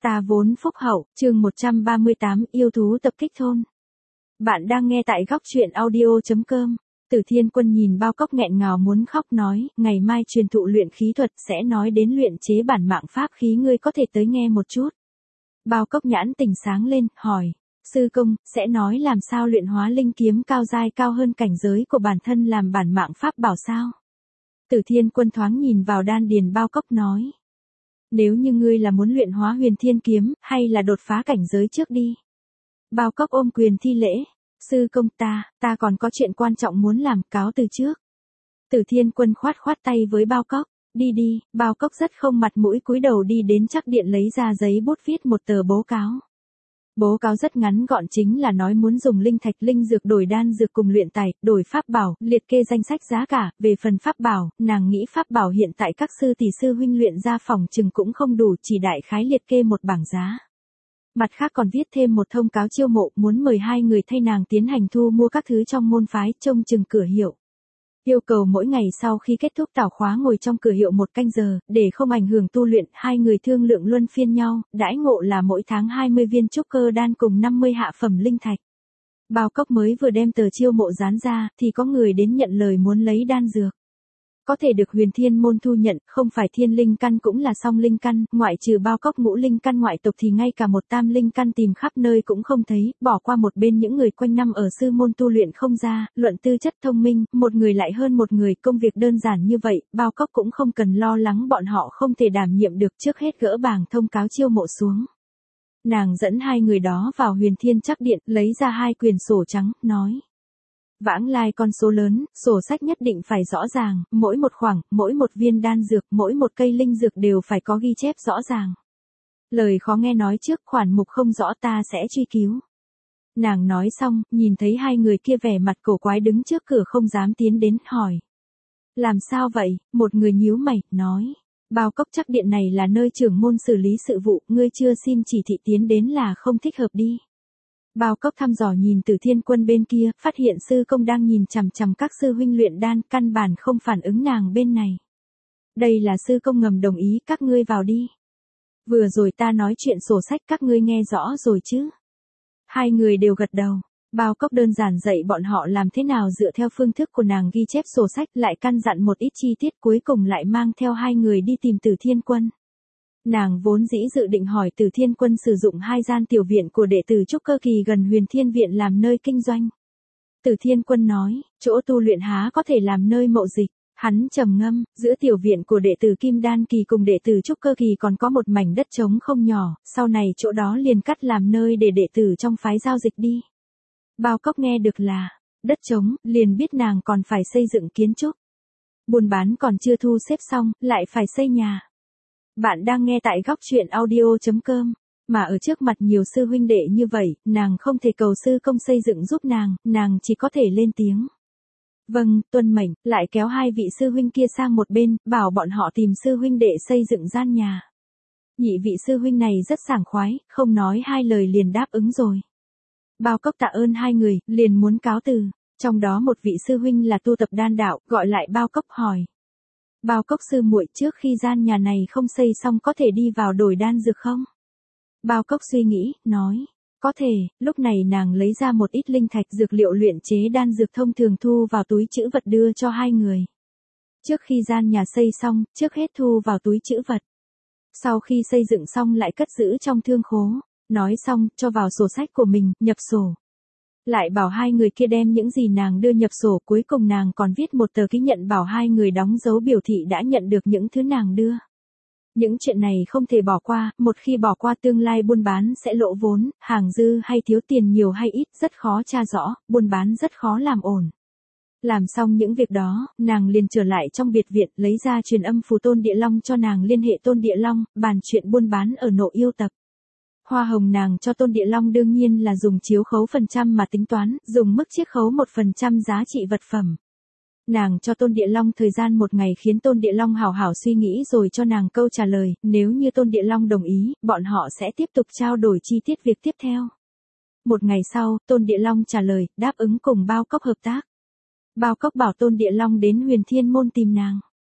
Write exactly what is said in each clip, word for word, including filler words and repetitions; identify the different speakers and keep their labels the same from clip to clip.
Speaker 1: Ta vốn phúc hậu, chương một trăm ba mươi tám, yêu thú tập kích thôn. Bạn đang nghe tại góc truyện audio chấm com. Tử Thiên Quân nhìn Bao Cốc nghẹn ngào muốn khóc nói, ngày mai truyền thụ luyện khí thuật sẽ nói đến luyện chế bản mạng pháp khí, ngươi có thể tới nghe một chút. Bao Cốc nhãn tỉnh sáng lên, hỏi, sư công, sẽ nói làm sao luyện hóa linh kiếm cao giai cao hơn cảnh giới của bản thân làm bản mạng pháp bảo sao? Tử Thiên Quân thoáng nhìn vào đan điền Bao Cốc nói. Nếu như ngươi là muốn luyện hóa huyền thiên kiếm, hay là đột phá cảnh giới trước đi. Bao Cốc ôm quyền thi lễ. Sư công ta, ta còn có chuyện quan trọng muốn làm, cáo từ trước. Tử Thiên Quân khoát khoát tay với Bao Cốc. Đi đi, Bao Cốc rất không mặt mũi cúi đầu đi đến chắc điện lấy ra giấy bút viết một tờ bố cáo. Bố cáo rất ngắn gọn, chính là nói muốn dùng linh thạch linh dược đổi đan dược cùng luyện tài, đổi pháp bảo, liệt kê danh sách giá cả. Về phần pháp bảo, nàng nghĩ pháp bảo hiện tại các sư tỷ sư huynh luyện ra phòng chừng cũng không đủ, chỉ đại khái liệt kê một bảng giá. Mặt khác còn viết thêm một thông cáo chiêu mộ, muốn mời hai người thay nàng tiến hành thu mua các thứ trong môn phái, trông chừng cửa hiệu. Yêu cầu mỗi ngày sau khi kết thúc tảo khóa ngồi trong cửa hiệu một canh giờ, để không ảnh hưởng tu luyện, hai người thương lượng luân phiên nhau, đãi ngộ là mỗi tháng hai mươi viên trúc cơ đan cùng năm mươi hạ phẩm linh thạch. Bao Cốc mới vừa đem tờ chiêu mộ dán ra, thì có người đến nhận lời muốn lấy đan dược. Có thể được huyền thiên môn thu nhận, không phải thiên linh căn cũng là song linh căn, ngoại trừ Bao Cốc ngũ linh căn ngoại tộc thì ngay cả một tam linh căn tìm khắp nơi cũng không thấy, bỏ qua một bên những người quanh năm ở sư môn tu luyện không ra, luận tư chất thông minh, một người lại hơn một người, công việc đơn giản như vậy, Bao Cốc cũng không cần lo lắng bọn họ không thể đảm nhiệm được, trước hết gỡ bảng thông cáo chiêu mộ xuống. Nàng dẫn hai người đó vào huyền thiên chắc điện, lấy ra hai quyển sổ trắng, nói. Vãng lai con số lớn, sổ sách nhất định phải rõ ràng, mỗi một khoảng, mỗi một viên đan dược, mỗi một cây linh dược đều phải có ghi chép rõ ràng. Lời khó nghe nói trước, khoản mục không rõ ta sẽ truy cứu. Nàng nói xong, nhìn thấy hai người kia vẻ mặt cổ quái đứng trước cửa không dám tiến đến, hỏi. Làm sao vậy? Một người nhíu mày, nói. Bao Cốc chắc điện này là nơi trưởng môn xử lý sự vụ, ngươi chưa xin chỉ thị tiến đến là không thích hợp đi. Bao Cốc thăm dò nhìn Tử Thiên Quân bên kia, phát hiện sư công đang nhìn chằm chằm các sư huynh luyện đan, căn bản không phản ứng nàng bên này. Đây là sư công ngầm đồng ý, các ngươi vào đi. Vừa rồi ta nói chuyện sổ sách các ngươi nghe rõ rồi chứ? Hai người đều gật đầu. Bao Cốc đơn giản dạy bọn họ làm thế nào dựa theo phương thức của nàng ghi chép sổ sách, lại căn dặn một ít chi tiết, cuối cùng lại mang theo hai người đi tìm Tử Thiên Quân. Nàng vốn dĩ dự định hỏi Tử Thiên Quân sử dụng hai gian tiểu viện của đệ tử trúc cơ kỳ gần huyền thiên viện làm nơi kinh doanh. Tử Thiên Quân nói, chỗ tu luyện há có thể làm nơi mậu dịch. Hắn trầm ngâm, giữa tiểu viện của đệ tử kim đan kỳ cùng đệ tử trúc cơ kỳ còn có một mảnh đất trống không nhỏ, sau này chỗ đó liền cắt làm nơi để đệ tử trong phái giao dịch đi. Bao Cốc nghe được là đất trống, liền biết nàng còn phải xây dựng kiến trúc. Buôn bán còn chưa thu xếp xong, lại phải xây nhà. Bạn đang nghe tại góc truyện audio chấm com, mà ở trước mặt nhiều sư huynh đệ như vậy, nàng không thể cầu sư công xây dựng giúp nàng, nàng chỉ có thể lên tiếng. Vâng, tuân mệnh, lại kéo hai vị sư huynh kia sang một bên, bảo bọn họ tìm sư huynh đệ xây dựng gian nhà. Nhị vị sư huynh này rất sảng khoái, không nói hai lời liền đáp ứng rồi. Bao Cốc tạ ơn hai người, liền muốn cáo từ, trong đó một vị sư huynh là tu tập đan đạo, gọi lại Bao Cốc hỏi. Bao Cốc sư muội, trước khi gian nhà này không xây xong có thể đi vào đổi đan dược không? Bao Cốc suy nghĩ, nói, có thể. Lúc này nàng lấy ra một ít linh thạch dược liệu luyện chế đan dược thông thường thu vào túi trữ vật đưa cho hai người. Trước khi gian nhà xây xong, trước hết thu vào túi trữ vật. Sau khi xây dựng xong lại cất giữ trong thương khố, nói xong, cho vào sổ sách của mình, nhập sổ. Lại bảo hai người kia đem những gì nàng đưa nhập sổ, cuối cùng nàng còn viết một tờ ký nhận bảo hai người đóng dấu biểu thị đã nhận được những thứ nàng đưa. Những chuyện này không thể bỏ qua, một khi bỏ qua tương lai buôn bán sẽ lỗ vốn, hàng dư hay thiếu tiền nhiều hay ít rất khó tra rõ, buôn bán rất khó làm ổn. Làm xong những việc đó, nàng liền trở lại trong biệt viện, lấy ra truyền âm phù Tôn Địa Long cho nàng liên hệ Tôn Địa Long, bàn chuyện buôn bán ở Nộ Yêu Tập. Hoa hồng nàng cho Tôn Địa Long đương nhiên là dùng chiếu khấu phần trăm mà tính toán, dùng mức chiết khấu một phần trăm giá trị vật phẩm. Nàng cho Tôn Địa Long thời gian một ngày khiến Tôn Địa Long hảo hảo suy nghĩ rồi cho nàng câu trả lời, nếu như Tôn Địa Long đồng ý, bọn họ sẽ tiếp tục trao đổi chi tiết việc tiếp theo. Một ngày sau, Tôn Địa Long trả lời, đáp ứng cùng Bao Cốc hợp tác. Bao Cốc bảo Tôn Địa Long đến huyền thiên môn tìm nàng.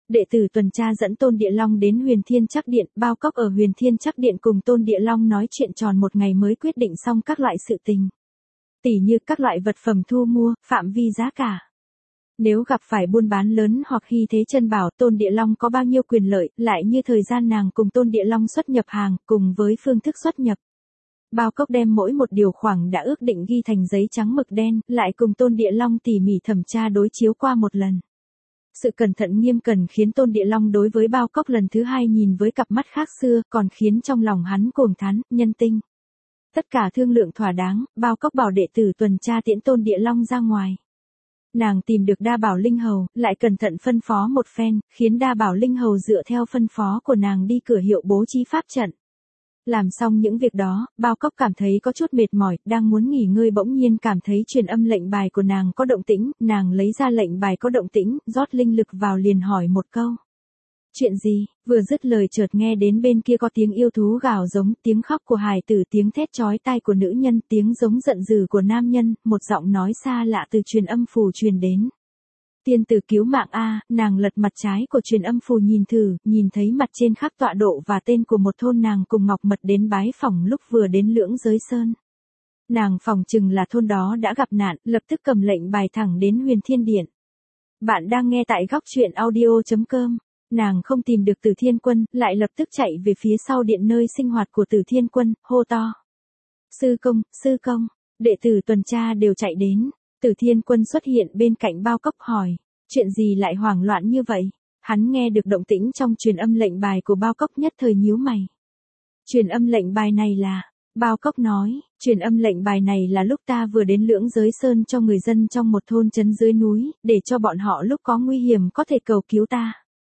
Speaker 1: Đệ tử tuần tra dẫn Tôn Địa Long đến Huyền Thiên Trắc Điện, Bao Cốc ở Huyền Thiên Trắc Điện cùng Tôn Địa Long nói chuyện tròn một ngày mới quyết định xong các loại sự tình. Tỉ như các loại vật phẩm thu mua, phạm vi giá cả. Nếu gặp phải buôn bán lớn hoặc khi thế chân bảo Tôn Địa Long có bao nhiêu quyền lợi, lại như thời gian nàng cùng Tôn Địa Long xuất nhập hàng, cùng với phương thức xuất nhập. Bao Cốc đem mỗi một điều khoản đã ước định ghi thành giấy trắng mực đen, lại cùng Tôn Địa Long tỉ mỉ thẩm tra đối chiếu qua một lần. Sự cẩn thận nghiêm cẩn khiến Tôn Địa Long đối với Bao Cốc lần thứ hai nhìn với cặp mắt khác xưa, còn khiến trong lòng hắn cuồng thán, nhân tinh. Tất cả thương lượng thỏa đáng, Bao Cốc bảo đệ tử tuần tra tiễn Tôn Địa Long ra ngoài. Nàng tìm được Đa Bảo Linh Hầu, lại cẩn thận phân phó một phen, khiến Đa Bảo Linh Hầu dựa theo phân phó của nàng đi cửa hiệu bố trí pháp trận. Làm xong những việc đó, Bao Cốc cảm thấy có chút mệt mỏi, đang muốn nghỉ ngơi bỗng nhiên cảm thấy truyền âm lệnh bài của nàng có động tĩnh, nàng lấy ra lệnh bài có động tĩnh, rót linh lực vào liền hỏi một câu. Chuyện gì? Vừa dứt lời chợt nghe đến bên kia có tiếng yêu thú gào giống, tiếng khóc của hài tử, tiếng thét chói tai của nữ nhân, tiếng giống giận dữ của nam nhân, một giọng nói xa lạ từ truyền âm phù truyền đến. Tiên tử cứu mạng a, nàng lật mặt trái của truyền âm phù nhìn thử, nhìn thấy mặt trên khắc tọa độ và tên của một thôn nàng cùng Ngọc Mật đến bái phỏng lúc vừa đến Lưỡng Giới Sơn. Nàng phỏng chừng là thôn đó đã gặp nạn, lập tức cầm lệnh bài thẳng đến Huyền Thiên Điện. Bạn đang nghe tại góc truyện audio chấm com. Nàng không tìm được Tử Thiên Quân, lại lập tức chạy về phía sau điện nơi sinh hoạt của Tử Thiên Quân, hô to. Sư công, sư công, đệ tử tuần tra đều chạy đến. Tử Thiên Quân xuất hiện bên cạnh Bao Cốc hỏi, chuyện gì lại hoảng loạn như vậy? Hắn nghe được động tĩnh trong truyền âm lệnh bài của Bao Cốc nhất thời nhíu mày. Truyền âm lệnh bài này là, Bao Cốc nói, truyền âm lệnh bài này là lúc ta vừa đến Lưỡng Giới Sơn cho người dân trong một thôn trấn dưới núi, để cho bọn họ lúc có nguy hiểm có thể cầu cứu ta.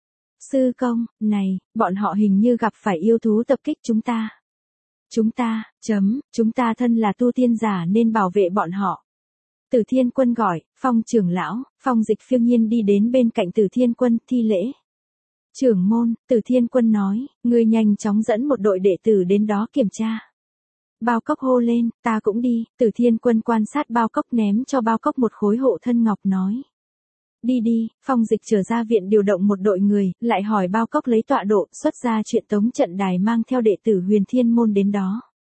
Speaker 1: Sư công, này, bọn họ hình như gặp phải yêu thú tập kích chúng ta. Chúng ta, chấm, chúng ta thân là tu tiên giả nên bảo vệ bọn họ. Tử Thiên Quân gọi, Phong trưởng lão, Phong Dịch phiêu nhiên đi đến bên cạnh Tử Thiên Quân, thi lễ. Trưởng môn, Tử Thiên Quân nói, ngươi nhanh chóng dẫn một đội đệ tử đến đó kiểm tra. Bao Cốc hô lên, ta cũng đi, Tử Thiên Quân quan sát Bao Cốc ném cho Bao Cốc một khối hộ thân ngọc nói. Đi đi, Phong Dịch trở ra viện điều động một đội người, lại hỏi Bao Cốc lấy tọa độ, xuất ra chuyện tống trận đài mang theo đệ tử Huyền Thiên Môn đến đó.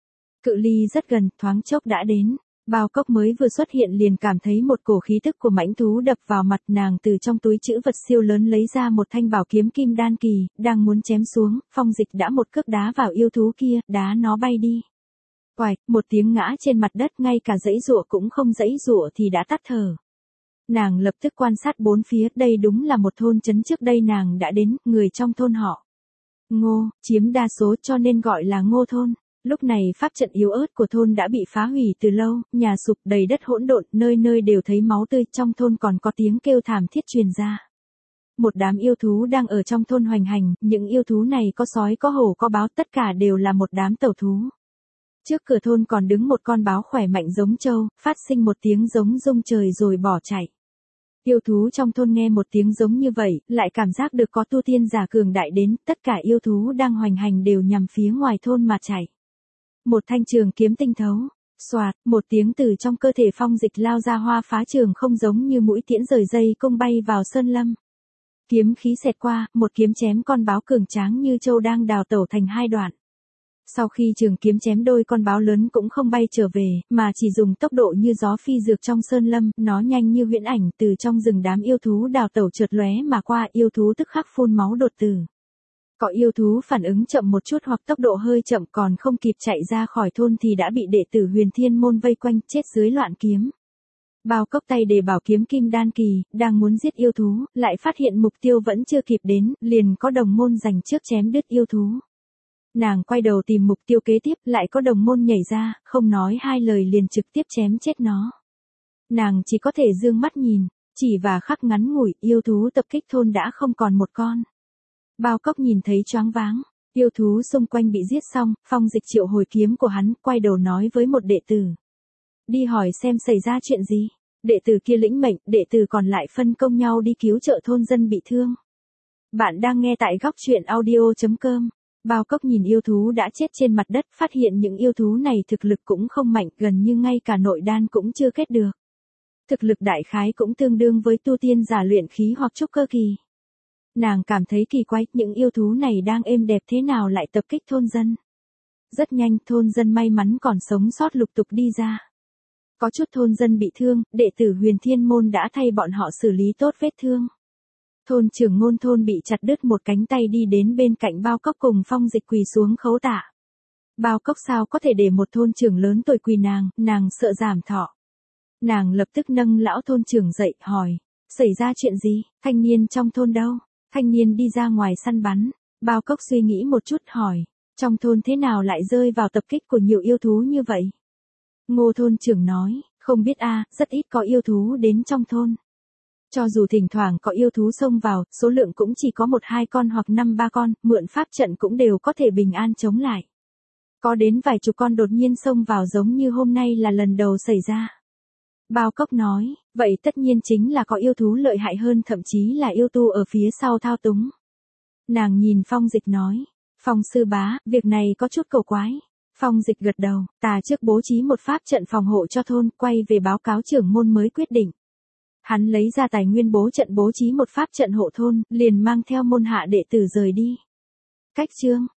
Speaker 1: Cự ly rất gần, thoáng chốc đã đến. Bao Cốc mới vừa xuất hiện liền cảm thấy một cổ khí tức của mãnh thú đập vào mặt, nàng từ trong túi trữ vật siêu lớn lấy ra một thanh bảo kiếm kim đan kỳ, đang muốn chém xuống, Phong Dịch đã một cước đá vào yêu thú kia, đá nó bay đi. Quạch, một tiếng ngã trên mặt đất, ngay cả giãy giụa cũng không giãy giụa thì đã tắt thở. Nàng lập tức quan sát bốn phía, đây đúng là một thôn trấn trước đây nàng đã đến, người trong thôn họ Ngô, chiếm đa số cho nên gọi là Ngô thôn. Lúc này pháp trận yếu ớt của thôn đã bị phá hủy từ lâu, nhà sụp đầy đất hỗn độn, nơi nơi đều thấy máu tươi, trong thôn còn có tiếng kêu thảm thiết truyền ra. Một đám yêu thú đang ở trong thôn hoành hành, những yêu thú này có sói có hổ có báo, tất cả đều là một đám tẩu thú. Trước cửa thôn còn đứng một con báo khỏe mạnh giống trâu, phát sinh một tiếng giống rung trời rồi bỏ chạy. Yêu thú trong thôn nghe một tiếng giống như vậy, lại cảm giác được có tu tiên giả cường đại đến, tất cả yêu thú đang hoành hành đều nhằm phía ngoài thôn mà chạy. Một thanh trường kiếm tinh thấu, xoạt, một tiếng từ trong cơ thể Phong Dịch lao ra, hoa phá trường không giống như mũi tiễn rời dây cung bay vào sơn lâm. Kiếm khí xẹt qua, một kiếm chém con báo cường tráng như trâu đang đào tẩu thành hai đoạn. Sau khi trường kiếm chém đôi con báo lớn cũng không bay trở về, mà chỉ dùng tốc độ như gió phi dược trong sơn lâm, nó nhanh như huyễn ảnh, từ trong rừng đám yêu thú đào tẩu trượt lóe mà qua, yêu thú tức khắc phun máu đột tử. Có yêu thú phản ứng chậm một chút hoặc tốc độ hơi chậm còn không kịp chạy ra khỏi thôn thì đã bị đệ tử Huyền Thiên Môn vây quanh, chết dưới loạn kiếm. Bao Cốc tay đề bảo kiếm kim đan kỳ, đang muốn giết yêu thú, lại phát hiện mục tiêu vẫn chưa kịp đến, liền có đồng môn giành trước chém đứt yêu thú. Nàng quay đầu tìm mục tiêu kế tiếp, lại có đồng môn nhảy ra, không nói hai lời liền trực tiếp chém chết nó. Nàng chỉ có thể dương mắt nhìn, chỉ và khắc ngắn ngủi, yêu thú tập kích thôn đã không còn một con. Bao Cốc nhìn thấy choáng váng, yêu thú xung quanh bị giết xong, Phong Dịch triệu hồi kiếm của hắn, quay đầu nói với một đệ tử. Đi hỏi xem xảy ra chuyện gì. Đệ tử kia lĩnh mệnh, đệ tử còn lại phân công nhau đi cứu trợ thôn dân bị thương. Bạn đang nghe tại góc truyện audio chấm com. Bao Cốc nhìn yêu thú đã chết trên mặt đất, phát hiện những yêu thú này thực lực cũng không mạnh, gần như ngay cả nội đan cũng chưa kết được. Thực lực đại khái cũng tương đương với tu tiên giả luyện khí hoặc trúc cơ kỳ. Nàng cảm thấy kỳ quái, những yêu thú này đang êm đẹp thế nào lại tập kích thôn dân. Rất nhanh, thôn dân may mắn còn sống sót lục tục đi ra. Có chút thôn dân bị thương, đệ tử Huyền Thiên Môn đã thay bọn họ xử lý tốt vết thương. Thôn trưởng Ngôn thôn bị chặt đứt một cánh tay đi đến bên cạnh Bao Cốc cùng Phong Dịch quỳ xuống khấu tạ. Bao Cốc sao có thể để một thôn trưởng lớn tuổi quỳ nàng, nàng sợ giảm thọ. Nàng lập tức nâng lão thôn trưởng dậy, hỏi, xảy ra chuyện gì, thanh niên trong thôn đâu? Thanh niên đi ra ngoài săn bắn. Bao Cốc suy nghĩ một chút hỏi, trong thôn thế nào lại rơi vào tập kích của nhiều yêu thú như vậy? Ngô thôn trưởng nói, không biết a, rất ít có yêu thú đến trong thôn. Cho dù thỉnh thoảng có yêu thú xông vào, số lượng cũng chỉ có một hai con hoặc năm ba con, mượn pháp trận cũng đều có thể bình an chống lại. Có đến vài chục con đột nhiên xông vào giống như hôm nay là lần đầu xảy ra. Bao Cốc nói, vậy tất nhiên chính là có yêu thú lợi hại hơn, thậm chí là yêu tu ở phía sau thao túng. Nàng nhìn Phong Dịch nói, Phong sư bá, việc này có chút cầu quái. Phong Dịch gật đầu, ta trước bố trí một pháp trận phòng hộ cho thôn, quay về báo cáo trưởng môn mới quyết định. Hắn lấy ra tài nguyên bố trận bố trí một pháp trận hộ thôn, liền mang theo môn hạ đệ tử rời đi. Cách chương